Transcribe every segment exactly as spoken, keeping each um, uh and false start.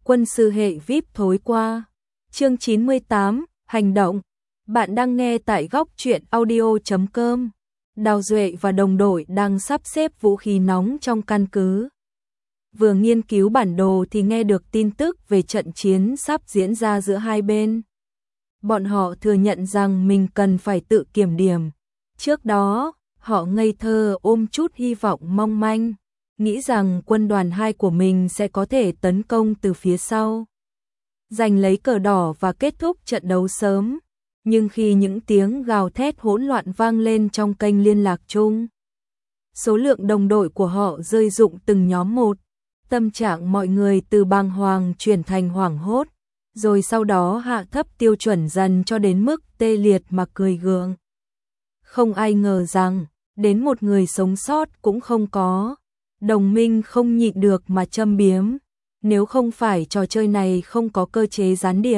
quân sư hệ vê i pê thối qua. Chương chín mươi tám, hành động. Bạn đang nghe tại góc truyện audio chấm com. Đào Duệ và đồng đội đang sắp xếp vũ khí nóng trong căn cứ. Vừa nghiên cứu bản đồ thì nghe được tin tức về trận chiến sắp diễn ra giữa hai bên. Bọn họ thừa nhận rằng mình cần phải tự kiểm điểm. Trước đó, họ ngây thơ ôm chút hy vọng mong manh, nghĩ rằng quân đoàn hai của mình sẽ có thể tấn công từ phía sau, giành lấy cờ đỏ và kết thúc trận đấu sớm. Nhưng khi những tiếng gào thét hỗn loạn vang lên trong kênh liên lạc chung, số lượng đồng đội của họ rơi rụng từng nhóm một, tâm trạng mọi người từ bàng hoàng chuyển thành hoảng hốt, rồi sau đó hạ thấp tiêu chuẩn dần cho đến mức tê liệt mà cười gượng. Không ai ngờ rằng, đến một người sống sót cũng không có. Đồng minh không nhịn được mà châm biếm, nếu không phải trò chơi này không có cơ chế gián điệp.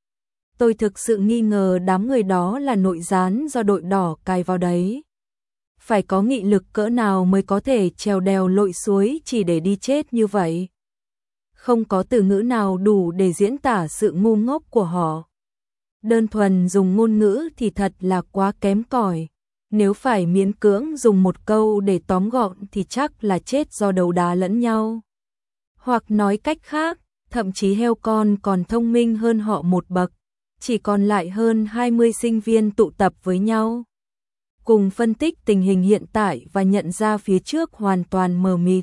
Tôi thực sự nghi ngờ đám người đó là nội gián do đội đỏ cài vào đấy. Phải có nghị lực cỡ nào mới có thể trèo đèo lội suối chỉ để đi chết như vậy. Không có từ ngữ nào đủ để diễn tả sự ngu ngốc của họ. Đơn thuần dùng ngôn ngữ thì thật là quá kém cỏi. Nếu phải miễn cưỡng dùng một câu để tóm gọn thì chắc là chết do đấu đá lẫn nhau. Hoặc nói cách khác, thậm chí heo con còn thông minh hơn họ một bậc, chỉ còn lại hơn hai mươi sinh viên tụ tập với nhau, cùng phân tích tình hình hiện tại và nhận ra phía trước hoàn toàn mờ mịt.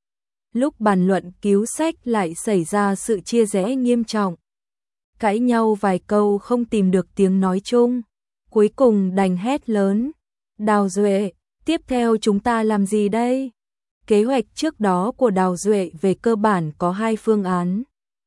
Lúc bàn luận cứu sách lại xảy ra sự chia rẽ nghiêm trọng. Cãi nhau vài câu không tìm được tiếng nói chung, cuối cùng đành hét lớn. Đào Duệ, tiếp theo chúng ta làm gì đây? Kế hoạch trước đó của Đào Duệ về cơ bản có hai phương án.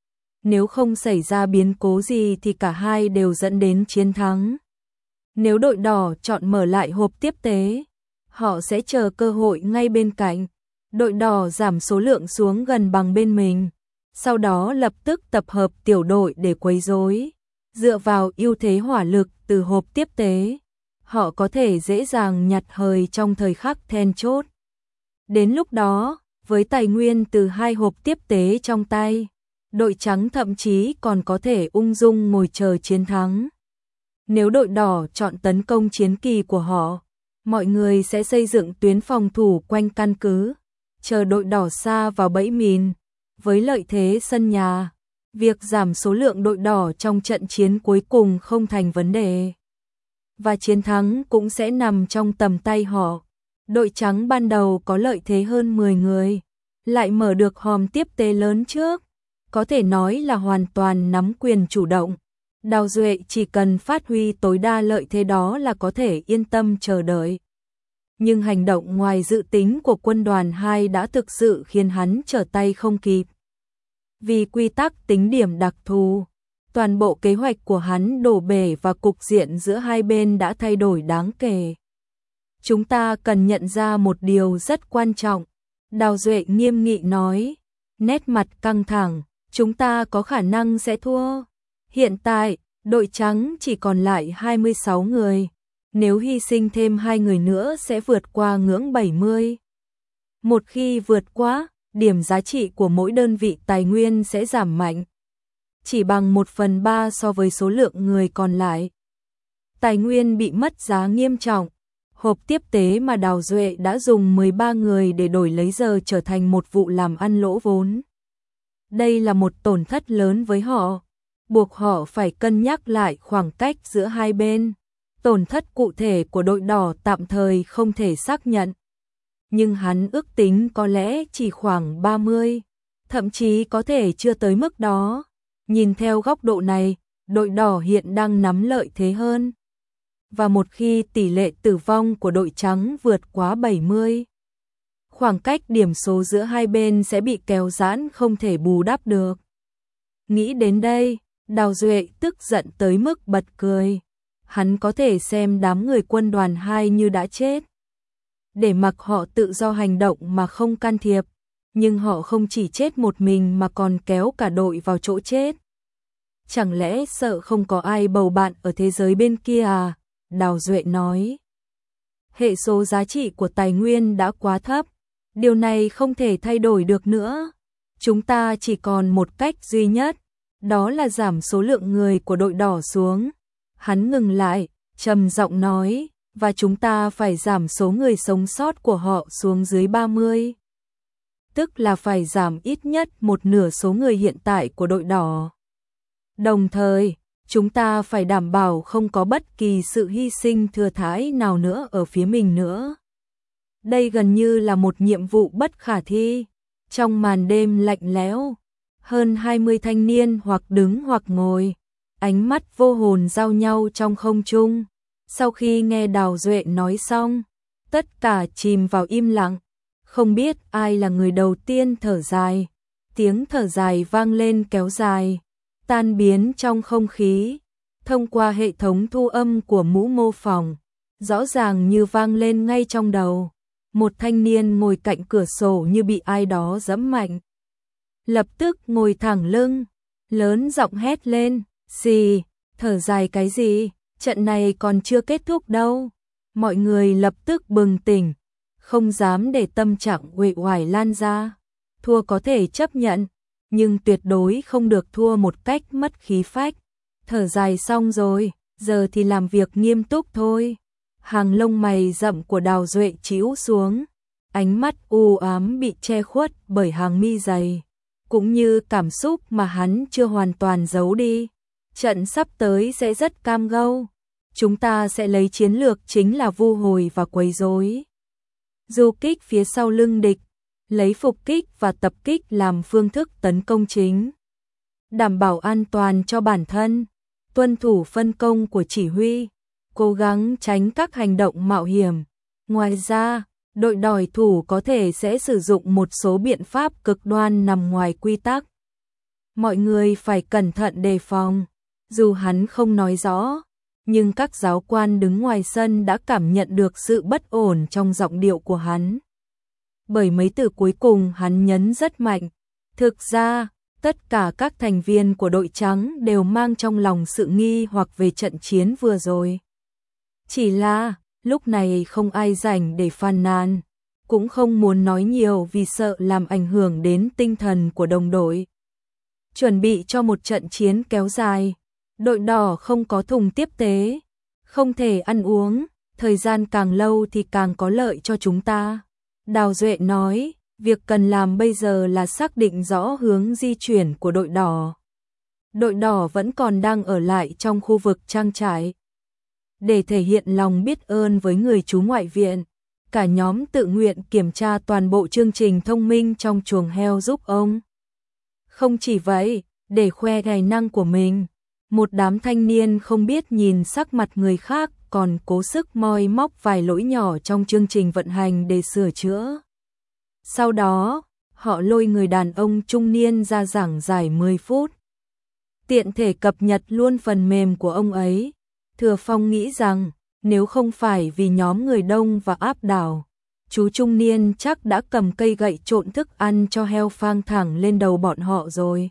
Nếu không xảy ra biến cố gì thì cả hai đều dẫn đến chiến thắng. Nếu đội đỏ chọn mở lại hộp tiếp tế, họ sẽ chờ cơ hội ngay bên cạnh. Đội đỏ giảm số lượng xuống gần bằng bên mình, sau đó lập tức tập hợp tiểu đội để quấy rối. Dựa vào ưu thế hỏa lực từ hộp tiếp tế, họ có thể dễ dàng nhặt hời trong thời khắc then chốt. Đến lúc đó, với tài nguyên từ hai hộp tiếp tế trong tay, đội trắng thậm chí còn có thể ung dung ngồi chờ chiến thắng. Nếu đội đỏ chọn tấn công chiến kỳ của họ, mọi người sẽ xây dựng tuyến phòng thủ quanh căn cứ, chờ đội đỏ sa vào bẫy mìn. Với lợi thế sân nhà, việc giảm số lượng đội đỏ trong trận chiến cuối cùng không thành vấn đề. Và chiến thắng cũng sẽ nằm trong tầm tay họ. Đội trắng ban đầu có lợi thế hơn mười người, lại mở được hòm tiếp tế lớn trước, có thể nói là hoàn toàn nắm quyền chủ động. Đào Duệ chỉ cần phát huy tối đa lợi thế đó là có thể yên tâm chờ đợi. Nhưng hành động ngoài dự tính của quân đoàn hai đã thực sự khiến hắn trở tay không kịp. Vì quy tắc tính điểm đặc thù, toàn bộ kế hoạch của hắn đổ bể và cục diện giữa hai bên đã thay đổi đáng kể. Chúng ta cần nhận ra một điều rất quan trọng, Đào Duệ nghiêm nghị nói, nét mặt căng thẳng, chúng ta có khả năng sẽ thua. Hiện tại, đội trắng chỉ còn lại hai mươi sáu người, nếu hy sinh thêm hai người nữa sẽ vượt qua ngưỡng bảy mươi. Một khi vượt qua, điểm giá trị của mỗi đơn vị tài nguyên sẽ giảm mạnh, chỉ bằng một phần ba so với số lượng người còn lại. Tài nguyên bị mất giá nghiêm trọng. Hộp tiếp tế mà Đào Duệ đã dùng mười ba người để đổi lấy giờ trở thành một vụ làm ăn lỗ vốn. Đây là một tổn thất lớn với họ, buộc họ phải cân nhắc lại khoảng cách giữa hai bên. Tổn thất cụ thể của đội đỏ tạm thời không thể xác nhận, nhưng hắn ước tính có lẽ chỉ khoảng ba mươi, thậm chí có thể chưa tới mức đó. Nhìn theo góc độ này, đội đỏ hiện đang nắm lợi thế hơn. Và một khi tỷ lệ tử vong của đội trắng vượt quá bảy mươi, khoảng cách điểm số giữa hai bên sẽ bị kéo giãn không thể bù đắp được. Nghĩ đến đây, Đào Duệ tức giận tới mức bật cười. Hắn có thể xem đám người quân đoàn hai như đã chết, để mặc họ tự do hành động mà không can thiệp, nhưng họ không chỉ chết một mình mà còn kéo cả đội vào chỗ chết. Chẳng lẽ sợ không có ai bầu bạn ở thế giới bên kia à? Đào Duệ nói. Hệ số giá trị của tài nguyên đã quá thấp, điều này không thể thay đổi được nữa. chúng ta chỉ còn một cách duy nhất, đó là giảm số lượng người của đội đỏ xuống. Hắn ngừng lại, trầm giọng nói, và chúng ta phải giảm số người sống sót của họ xuống dưới ba mươi. Tức là phải giảm ít nhất một nửa số người hiện tại của đội đỏ. Đồng thời, chúng ta phải đảm bảo không có bất kỳ sự hy sinh thừa thãi nào nữa ở phía mình nữa. Đây gần như là một nhiệm vụ bất khả thi. Trong màn đêm lạnh lẽo, hơn hai mươi thanh niên hoặc đứng hoặc ngồi, ánh mắt vô hồn giao nhau trong không trung. Sau khi nghe Đào Duệ nói xong, tất cả chìm vào im lặng, không biết ai là người đầu tiên thở dài. Tiếng thở dài vang lên kéo dài, tan biến trong không khí, thông qua hệ thống thu âm của mũ mô phỏng, rõ ràng như vang lên ngay trong đầu. Một thanh niên ngồi cạnh cửa sổ như bị ai đó giẫm mạnh. Lập tức ngồi thẳng lưng, lớn giọng hét lên, "Gì, thở dài cái gì, trận này còn chưa kết thúc đâu." Mọi người lập tức bừng tỉnh, không dám để tâm trạng uể oải lan ra. Thua có thể chấp nhận, nhưng tuyệt đối không được thua một cách mất khí phách. Thở dài xong rồi, giờ thì làm việc nghiêm túc thôi. Hàng lông mày rậm của Đào Duệ chĩu xuống, ánh mắt u ám bị che khuất bởi hàng mi dày, cũng như cảm xúc mà hắn chưa hoàn toàn giấu đi. Trận sắp tới sẽ rất cam go. Chúng ta sẽ lấy chiến lược chính là vu hồi và quấy rối, du kích phía sau lưng địch, lấy phục kích và tập kích làm phương thức tấn công chính, đảm bảo an toàn cho bản thân, tuân thủ phân công của chỉ huy, cố gắng tránh các hành động mạo hiểm. Ngoài ra, đội đòi thủ có thể sẽ sử dụng một số biện pháp cực đoan nằm ngoài quy tắc. Mọi người phải cẩn thận đề phòng. Dù hắn không nói rõ, nhưng các giáo quan đứng ngoài sân đã cảm nhận được sự bất ổn trong giọng điệu của hắn. Bởi mấy từ cuối cùng hắn nhấn rất mạnh. Thực ra, tất cả các thành viên của đội trắng đều mang trong lòng sự nghi hoặc về trận chiến vừa rồi. Chỉ là, lúc này không ai rảnh để phàn nàn, cũng không muốn nói nhiều vì sợ làm ảnh hưởng đến tinh thần của đồng đội. Chuẩn bị cho một trận chiến kéo dài, đội đỏ không có thùng tiếp tế, không thể ăn uống, thời gian càng lâu thì càng có lợi cho chúng ta. Đào Duệ nói, việc cần làm bây giờ là xác định rõ hướng di chuyển của đội đỏ. Đội đỏ vẫn còn đang ở lại trong khu vực trang trại. Để thể hiện lòng biết ơn với người chú ngoại viện, cả nhóm tự nguyện kiểm tra toàn bộ chương trình thông minh trong chuồng heo giúp ông. Không chỉ vậy, để khoe tài năng của mình, một đám thanh niên không biết nhìn sắc mặt người khác còn cố sức moi móc vài lỗi nhỏ trong chương trình vận hành để sửa chữa. Sau đó, họ lôi người đàn ông trung niên ra giảng giải mười phút. Tiện thể cập nhật luôn phần mềm của ông ấy. Thừa Phong nghĩ rằng, nếu không phải vì nhóm người đông và áp đảo, chú trung niên chắc đã cầm cây gậy trộn thức ăn cho heo phang thẳng lên đầu bọn họ rồi.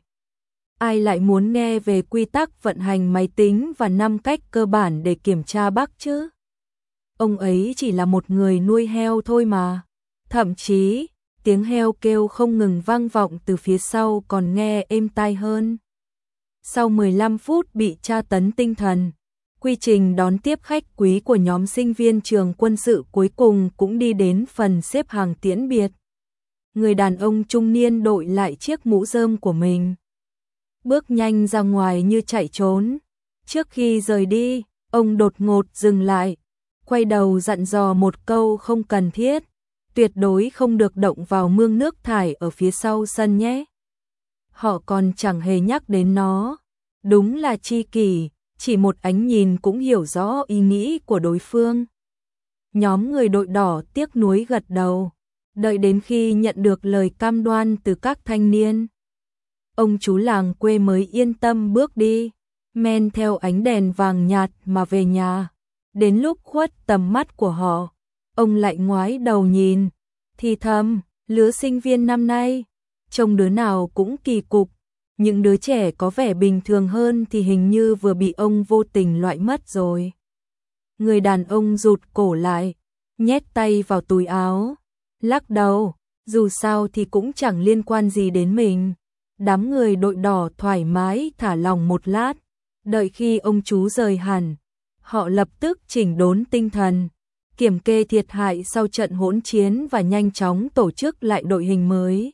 Ai lại muốn nghe về quy tắc vận hành máy tính và năm cách cơ bản để kiểm tra bug chứ? Ông ấy chỉ là một người nuôi heo thôi mà. Thậm chí, tiếng heo kêu không ngừng vang vọng từ phía sau còn nghe êm tai hơn. Sau mười lăm phút bị tra tấn tinh thần, quy trình đón tiếp khách quý của nhóm sinh viên trường quân sự cuối cùng cũng đi đến phần xếp hàng tiễn biệt. Người đàn ông trung niên đội lại chiếc mũ rơm của mình, bước nhanh ra ngoài như chạy trốn. Trước khi rời đi, ông đột ngột dừng lại, quay đầu dặn dò một câu không cần thiết, tuyệt đối không được động vào mương nước thải ở phía sau sân nhé. Họ còn chẳng hề nhắc đến nó. Đúng là chi kỷ, chỉ một ánh nhìn cũng hiểu rõ ý nghĩ của đối phương. Nhóm người đội đỏ tiếc nuối gật đầu, đợi đến khi nhận được lời cam đoan từ các thanh niên, ông chú làng quê mới yên tâm bước đi, men theo ánh đèn vàng nhạt mà về nhà. Đến lúc khuất tầm mắt của họ, ông lại ngoái đầu nhìn, thì thầm, lứa sinh viên năm nay, trông đứa nào cũng kỳ cục. Những đứa trẻ có vẻ bình thường hơn thì hình như vừa bị ông vô tình loại mất rồi. Người đàn ông rụt cổ lại, nhét tay vào túi áo, lắc đầu, Dù sao thì cũng chẳng liên quan gì đến mình. Đám người đội đỏ thoải mái thả lòng một lát, đợi khi ông chú rời hẳn, họ lập tức chỉnh đốn tinh thần, kiểm kê thiệt hại sau trận hỗn chiến và nhanh chóng tổ chức lại đội hình mới.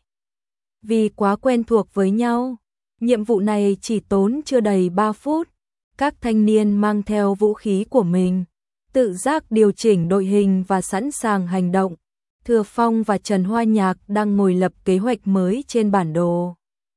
Vì quá quen thuộc với nhau, nhiệm vụ này chỉ tốn chưa đầy ba phút. Các thanh niên mang theo vũ khí của mình, tự giác điều chỉnh đội hình và sẵn sàng hành động. Thừa Phong và Trần Hoa Nhạc đang ngồi lập kế hoạch mới trên bản đồ.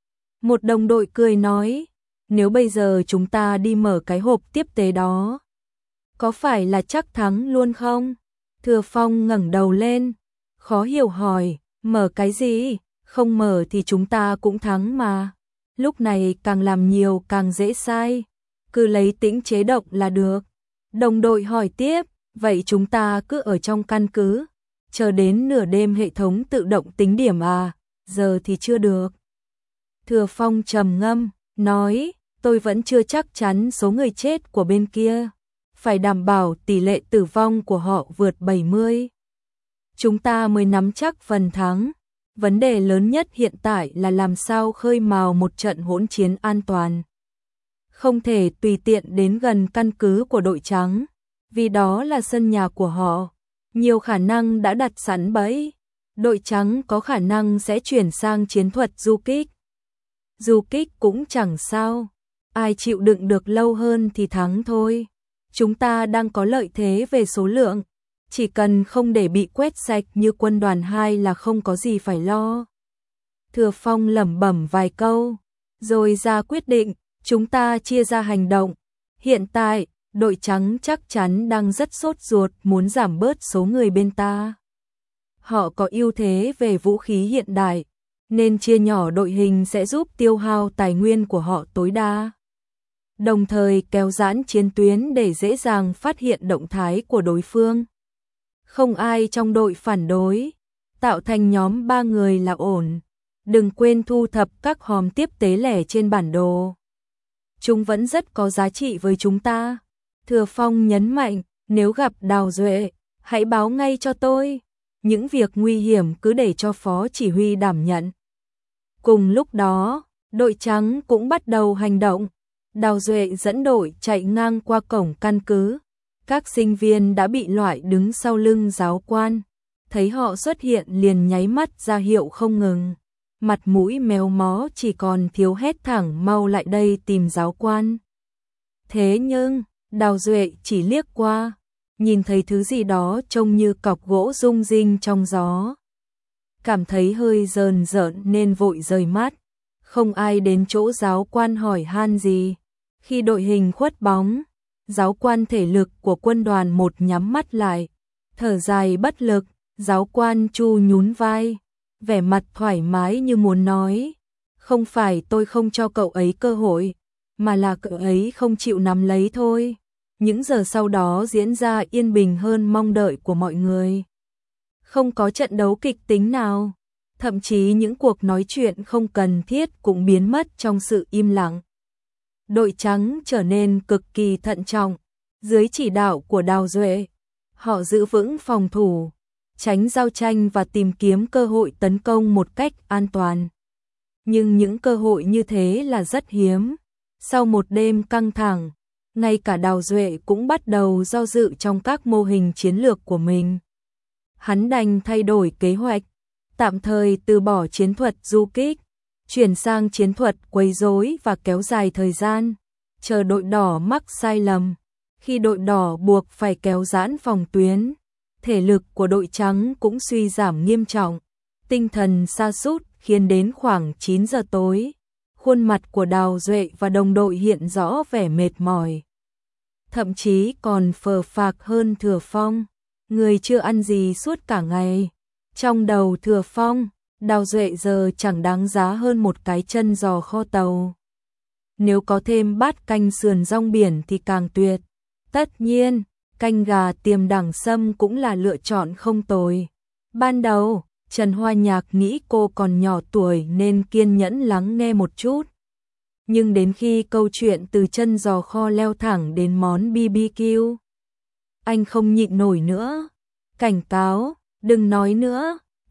Một đồng đội cười nói, nếu bây giờ chúng ta đi mở cái hộp tiếp tế đó, có phải là chắc thắng luôn không? Thừa Phong ngẩng đầu lên, khó hiểu hỏi, mở cái gì? Không mở thì chúng ta cũng thắng mà. Lúc này càng làm nhiều càng dễ sai, cứ lấy tĩnh chế động là được. Đồng đội hỏi tiếp, vậy chúng ta cứ ở trong căn cứ, chờ đến nửa đêm hệ thống tự động tính điểm à? Giờ thì chưa được. Thừa Phong trầm ngâm, nói, tôi vẫn chưa chắc chắn số người chết của bên kia, phải đảm bảo tỷ lệ tử vong của họ vượt bảy mươi. Chúng ta mới nắm chắc phần thắng. Vấn đề lớn nhất hiện tại là làm sao khơi mào một trận hỗn chiến an toàn. Không thể tùy tiện đến gần căn cứ của đội trắng, vì đó là sân nhà của họ. Nhiều khả năng đã đặt sẵn bẫy. Đội trắng có khả năng sẽ chuyển sang chiến thuật du kích. Du kích cũng chẳng sao, ai chịu đựng được lâu hơn thì thắng thôi. Chúng ta đang có lợi thế về số lượng, chỉ cần không để bị quét sạch như quân đoàn hai là không có gì phải lo. Thừa Phong lẩm bẩm vài câu, rồi ra quyết định, chúng ta chia ra hành động. Hiện tại, đội trắng chắc chắn đang rất sốt ruột muốn giảm bớt số người bên ta. Họ có ưu thế về vũ khí hiện đại, nên chia nhỏ đội hình sẽ giúp tiêu hao tài nguyên của họ tối đa. Đồng thời kéo giãn chiến tuyến để dễ dàng phát hiện động thái của đối phương. Không ai trong đội phản đối, tạo thành nhóm ba người là ổn. Đừng quên thu thập các hòm tiếp tế lẻ trên bản đồ. Chúng vẫn rất có giá trị với chúng ta. Thừa Phong nhấn mạnh, nếu gặp Đào Duệ, hãy báo ngay cho tôi. Những việc nguy hiểm cứ để cho phó chỉ huy đảm nhận. Cùng lúc đó, đội trắng cũng bắt đầu hành động. Đào Duệ dẫn đội chạy ngang qua cổng căn cứ. Các sinh viên đã bị loại đứng sau lưng giáo quan. Thấy họ xuất hiện liền nháy mắt ra hiệu không ngừng. Mặt mũi méo mó chỉ còn thiếu hét thẳng mau lại đây tìm giáo quan. Thế nhưng, Đào Duệ chỉ liếc qua, nhìn thấy thứ gì đó trông như cọc gỗ rung rinh trong gió. Cảm thấy hơi rờn rợn nên vội rời mắt. Không ai đến chỗ giáo quan hỏi han gì. Khi đội hình khuất bóng, giáo quan thể lực của quân đoàn một nhắm mắt lại, thở dài bất lực. Giáo quan Chu nhún vai, vẻ mặt thoải mái như muốn nói, không phải tôi không cho cậu ấy cơ hội, mà là cậu ấy không chịu nắm lấy thôi. Những giờ sau đó diễn ra yên bình hơn mong đợi của mọi người. Không có trận đấu kịch tính nào, thậm chí những cuộc nói chuyện không cần thiết cũng biến mất trong sự im lặng. Đội trắng trở nên cực kỳ thận trọng, dưới chỉ đạo của Đào Duệ, họ giữ vững phòng thủ, tránh giao tranh và tìm kiếm cơ hội tấn công một cách an toàn. Nhưng những cơ hội như thế là rất hiếm. Sau một đêm căng thẳng, ngay cả Đào Duệ cũng bắt đầu do dự trong các mô hình chiến lược của mình. Hắn đành thay đổi kế hoạch, tạm thời từ bỏ chiến thuật du kích, chuyển sang chiến thuật quấy rối và kéo dài thời gian, chờ đội đỏ mắc sai lầm. Khi đội đỏ buộc phải kéo giãn phòng tuyến, thể lực của đội trắng cũng suy giảm nghiêm trọng, tinh thần sa sút khiến đến khoảng chín giờ tối, khuôn mặt của Đào Duệ và đồng đội hiện rõ vẻ mệt mỏi. Thậm chí còn phờ phạc hơn Thừa Phong, người chưa ăn gì suốt cả ngày. Trong đầu Thừa Phong, Đào Duệ giờ chẳng đáng giá hơn một cái chân giò kho tàu. Nếu có thêm bát canh sườn rong biển thì càng tuyệt. Tất nhiên, canh gà tiềm đẳng sâm cũng là lựa chọn không tồi. Ban đầu, Trần Hoa Nhạc nghĩ cô còn nhỏ tuổi nên kiên nhẫn lắng nghe một chút. Nhưng đến khi câu chuyện từ chân giò kho leo thẳng đến món bê bê quy, anh không nhịn nổi nữa. Cảnh cáo, đừng nói nữa,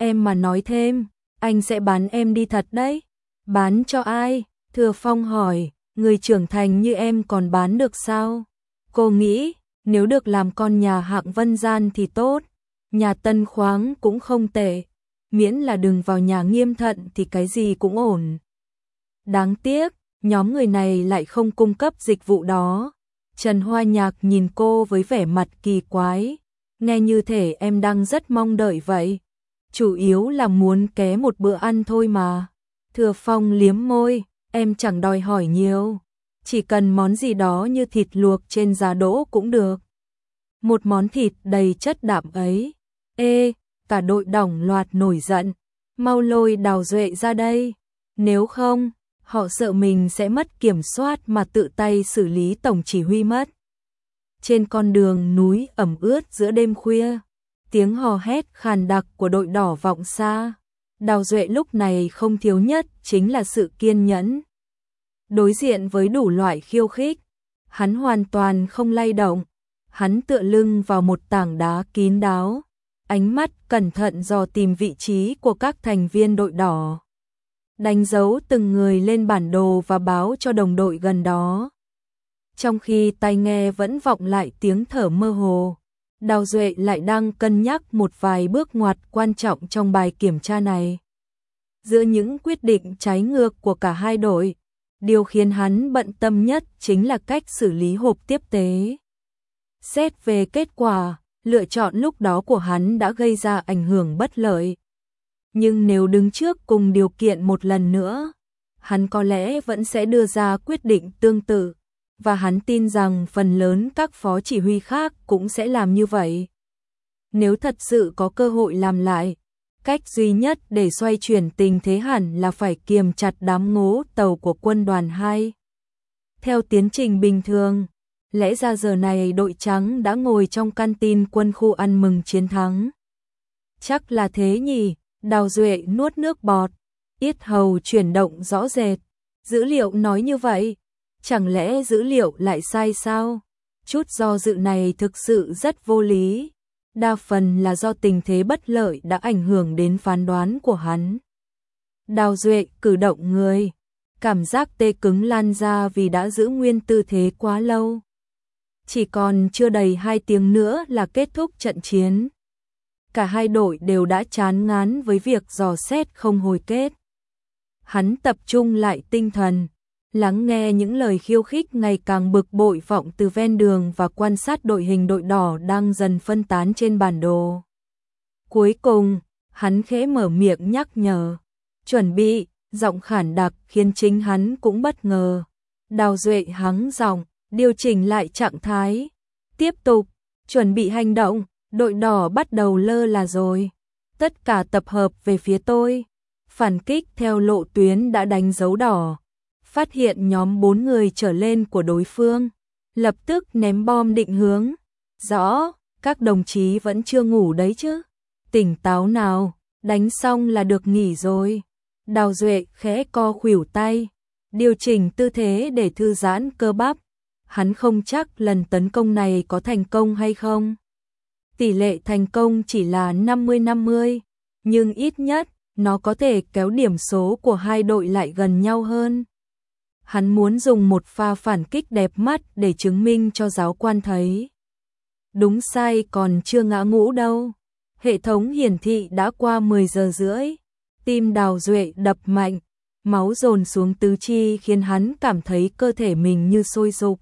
em mà nói thêm, anh sẽ bán em đi thật đấy. Bán cho ai? Thừa Phong hỏi, người trưởng thành như em còn bán được sao? Cô nghĩ, nếu được làm con nhà hạng Vân Gian thì tốt, nhà Tân Khoáng cũng không tệ, miễn là đừng vào nhà Nghiêm Thận thì cái gì cũng ổn. Đáng tiếc, nhóm người này lại không cung cấp dịch vụ đó. Trần Hoa Nhạc nhìn cô với vẻ mặt kỳ quái, nghe như thể em đang rất mong đợi vậy. Chủ yếu là muốn ké một bữa ăn thôi mà. Thừa Phong liếm môi, em chẳng đòi hỏi nhiều, chỉ cần món gì đó như thịt luộc trên giá đỗ cũng được. Một món thịt đầy chất đạm ấy. Ê, cả đội đỏng loạt nổi giận, mau lôi Đào Duệ ra đây, nếu không, họ sợ mình sẽ mất kiểm soát mà tự tay xử lý tổng chỉ huy mất. Trên con đường núi ẩm ướt giữa đêm khuya, tiếng hò hét khàn đặc của đội đỏ vọng xa. Đào Duệ lúc này không thiếu nhất chính là sự kiên nhẫn. Đối diện với đủ loại khiêu khích, hắn hoàn toàn không lay động. Hắn tựa lưng vào một tảng đá kín đáo, ánh mắt cẩn thận dò tìm vị trí của các thành viên đội đỏ. Đánh dấu từng người lên bản đồ và báo cho đồng đội gần đó. Trong khi tai nghe vẫn vọng lại tiếng thở mơ hồ, Đào Duệ lại đang cân nhắc một vài bước ngoặt quan trọng trong bài kiểm tra này. Giữa những quyết định trái ngược của cả hai đội, điều khiến hắn bận tâm nhất chính là cách xử lý hộp tiếp tế. Xét về kết quả, lựa chọn lúc đó của hắn đã gây ra ảnh hưởng bất lợi. Nhưng nếu đứng trước cùng điều kiện một lần nữa, hắn có lẽ vẫn sẽ đưa ra quyết định tương tự, và hắn tin rằng phần lớn các phó chỉ huy khác cũng sẽ làm như vậy. Nếu thật sự có cơ hội làm lại, cách duy nhất để xoay chuyển tình thế hẳn là phải kiềm chặt đám ngố tàu của quân đoàn hai. Theo tiến trình bình thường, lẽ ra giờ này đội trắng đã ngồi trong canteen quân khu ăn mừng chiến thắng. Chắc là thế nhỉ, Đào Duệ nuốt nước bọt, yết hầu chuyển động rõ rệt. Dữ liệu nói như vậy, chẳng lẽ dữ liệu lại sai sao? Chút do dự này thực sự rất vô lý. Đa phần là do tình thế bất lợi đã ảnh hưởng đến phán đoán của hắn. Đào Duệ cử động người, cảm giác tê cứng lan ra vì đã giữ nguyên tư thế quá lâu. Chỉ còn chưa đầy hai tiếng nữa là kết thúc trận chiến. Cả hai đội đều đã chán ngán với việc dò xét không hồi kết. Hắn tập trung lại tinh thần, lắng nghe những lời khiêu khích ngày càng bực bội vọng từ ven đường và quan sát đội hình đội đỏ đang dần phân tán trên bản đồ. Cuối cùng, hắn khẽ mở miệng nhắc nhở. Chuẩn bị, giọng khản đặc khiến chính hắn cũng bất ngờ. Đào Duệ hắng giọng, điều chỉnh lại trạng thái. Tiếp tục, chuẩn bị hành động, đội đỏ bắt đầu lơ là rồi. Tất cả tập hợp về phía tôi. Phản kích theo lộ tuyến đã đánh dấu đỏ. Phát hiện nhóm bốn người trở lên của đối phương, lập tức ném bom định hướng. Rõ, các đồng chí vẫn chưa ngủ đấy chứ. Tỉnh táo nào, đánh xong là được nghỉ rồi. Đào Duệ khẽ co khuỷu tay, điều chỉnh tư thế để thư giãn cơ bắp. Hắn không chắc lần tấn công này có thành công hay không. Tỷ lệ thành công chỉ là năm mươi năm mươi, nhưng ít nhất nó có thể kéo điểm số của hai đội lại gần nhau hơn. Hắn muốn dùng một pha phản kích đẹp mắt để chứng minh cho giáo quan thấy. Đúng sai còn chưa ngã ngũ đâu. Hệ thống hiển thị đã qua mười giờ rưỡi. Tim Đào Duệ đập mạnh, máu dồn xuống tứ chi khiến hắn cảm thấy cơ thể mình như sôi sục.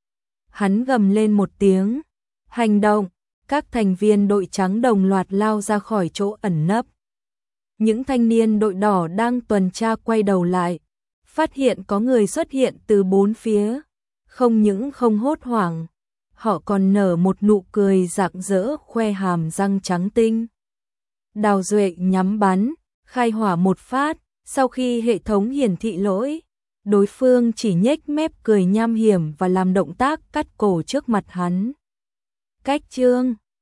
Hắn gầm lên một tiếng. Hành động, các thành viên đội trắng đồng loạt lao ra khỏi chỗ ẩn nấp. Những thanh niên đội đỏ đang tuần tra quay đầu lại, phát hiện có người xuất hiện từ bốn phía. Không những không hốt hoảng, họ còn nở một nụ cười rạng rỡ khoe hàm răng trắng tinh. Đào Duệ nhắm bắn, khai hỏa một phát, sau khi hệ thống hiển thị lỗi, đối phương chỉ nhếch mép cười nham hiểm và làm động tác cắt cổ trước mặt hắn. Cách chương